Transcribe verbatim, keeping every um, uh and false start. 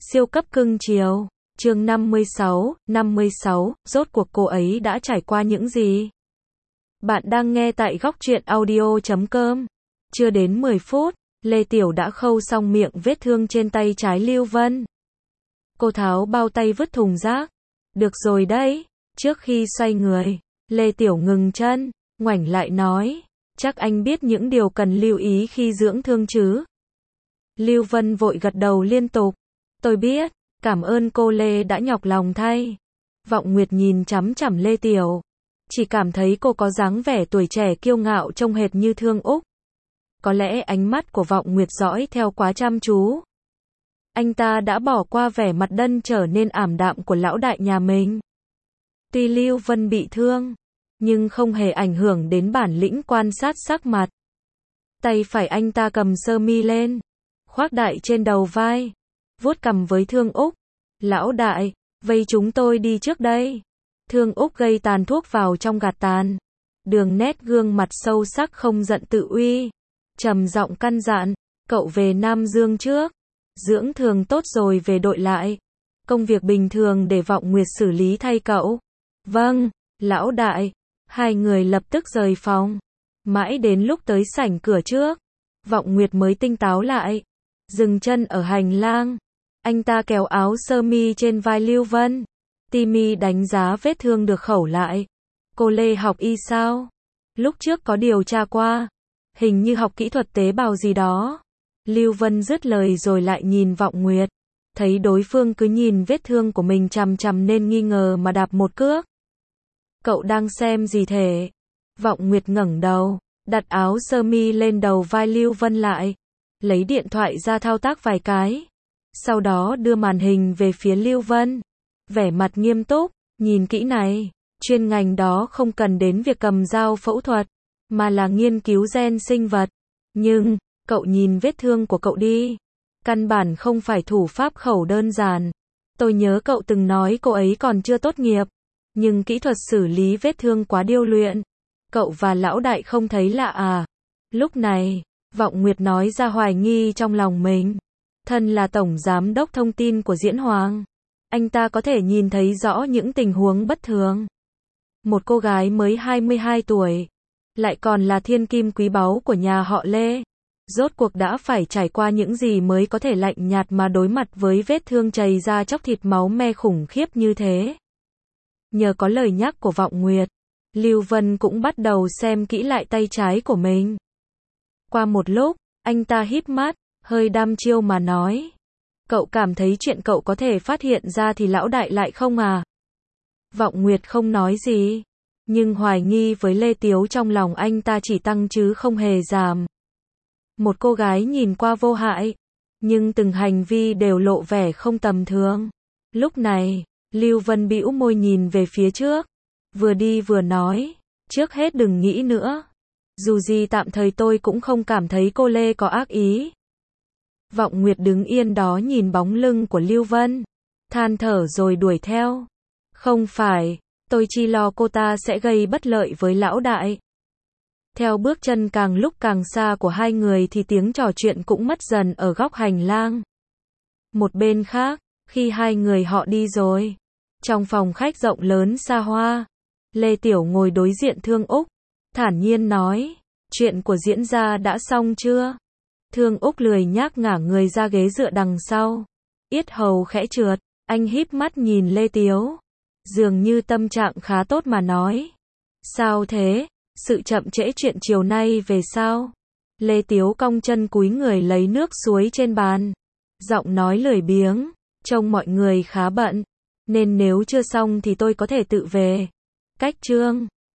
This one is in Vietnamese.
Siêu cấp cưng chiều. Chương năm mươi sáu, năm mươi sáu, rốt cuộc cô ấy đã trải qua những gì? Bạn đang nghe tại góc truyện audio chấm com. Chưa đến mười phút, Lê Tiểu đã khâu xong miệng vết thương trên tay trái Lưu Vân. Cô tháo bao tay vứt thùng rác. Được rồi đấy. Trước khi xoay người, Lê Tiểu ngừng chân, ngoảnh lại nói, chắc anh biết những điều cần lưu ý khi dưỡng thương chứ? Lưu Vân vội gật đầu liên tục. Tôi biết, cảm ơn cô Lê đã nhọc lòng thay. Vọng Nguyệt nhìn chằm chằm Lê Tiểu. Chỉ cảm thấy cô có dáng vẻ tuổi trẻ kiêu ngạo trông hệt như Thương Úc. Có lẽ ánh mắt của Vọng Nguyệt dõi theo quá chăm chú. Anh ta đã bỏ qua vẻ mặt đân trở nên ảm đạm của lão đại nhà mình. Tuy Lưu Vân bị thương, nhưng không hề ảnh hưởng đến bản lĩnh quan sát sắc mặt. Tay phải anh ta cầm sơ mi lên, khoác đại trên đầu vai, vuốt cằm với Thương Úc. Lão đại, vây chúng tôi đi trước đây. Thương Úc gây tàn thuốc vào trong gạt tàn. Đường nét gương mặt sâu sắc không giận tự uy. Trầm giọng căn dặn, cậu về Nam Dương trước. Dưỡng thường tốt rồi về đội lại. Công việc bình thường để Vọng Nguyệt xử lý thay cậu. Vâng, lão đại. Hai người lập tức rời phòng. Mãi đến lúc tới sảnh cửa trước, Vọng Nguyệt mới tinh táo lại. Dừng chân ở hành lang. Anh ta kéo áo sơ mi trên vai Lưu Vân. Timmy đánh giá vết thương được khẩu lại. Cô Lê học y sao? Lúc trước có điều tra qua. Hình như học kỹ thuật tế bào gì đó. Lưu Vân dứt lời rồi lại nhìn Vọng Nguyệt. Thấy đối phương cứ nhìn vết thương của mình chằm chằm nên nghi ngờ mà đạp một cước. Cậu đang xem gì thế? Vọng Nguyệt ngẩng đầu, đặt áo sơ mi lên đầu vai Lưu Vân lại. Lấy điện thoại ra thao tác vài cái. Sau đó đưa màn hình về phía Lưu Vân. Vẻ mặt nghiêm túc, nhìn kỹ này. Chuyên ngành đó không cần đến việc cầm dao phẫu thuật, mà là nghiên cứu gen sinh vật. Nhưng, cậu nhìn vết thương của cậu đi. Căn bản không phải thủ pháp khẩu đơn giản. Tôi nhớ cậu từng nói cô ấy còn chưa tốt nghiệp. Nhưng kỹ thuật xử lý vết thương quá điêu luyện. Cậu và lão đại không thấy lạ à? Lúc này, Vọng Nguyệt nói ra hoài nghi trong lòng mình. Thân là tổng giám đốc thông tin của Diễn Hoàng. Anh ta có thể nhìn thấy rõ những tình huống bất thường. Một cô gái mới hai mươi hai tuổi. Lại còn là thiên kim quý báu của nhà họ Lê. Rốt cuộc đã phải trải qua những gì mới có thể lạnh nhạt mà đối mặt với vết thương chảy ra chóc thịt máu me khủng khiếp như thế. Nhờ có lời nhắc của Vọng Nguyệt, Lưu Vân cũng bắt đầu xem kỹ lại tay trái của mình. Qua một lúc, anh ta híp mắt, hơi đăm chiêu mà nói. Cậu cảm thấy chuyện cậu có thể phát hiện ra thì lão đại lại không à? Vọng Nguyệt không nói gì, nhưng hoài nghi với Lê Tiếu trong lòng anh ta chỉ tăng chứ không hề giảm. Một cô gái nhìn qua vô hại, nhưng từng hành vi đều lộ vẻ không tầm thường. Lúc này, Lưu Vân bĩu môi nhìn về phía trước, vừa đi vừa nói, trước hết đừng nghĩ nữa. Dù gì tạm thời tôi cũng không cảm thấy cô Lê có ác ý. Vọng Nguyệt đứng yên đó nhìn bóng lưng của Lưu Vân, than thở rồi đuổi theo. Không phải, tôi chỉ lo cô ta sẽ gây bất lợi với lão đại. Theo bước chân càng lúc càng xa của hai người thì tiếng trò chuyện cũng mất dần ở góc hành lang. Một bên khác, khi hai người họ đi rồi, trong phòng khách rộng lớn xa hoa, Lê Tiểu ngồi đối diện Thương Úc, thản nhiên nói, chuyện của Diễn gia đã xong chưa? Thương Úc lười nhác ngả người ra ghế dựa đằng sau, yết hầu khẽ trượt, anh híp mắt nhìn Lê Tiếu, dường như tâm trạng khá tốt mà nói. Sao thế? Sự chậm trễ chuyện chiều nay về sao? Lê Tiếu cong chân cúi người lấy nước suối trên bàn, giọng nói lười biếng, trông mọi người khá bận, nên nếu chưa xong thì tôi có thể tự về. Cách trương,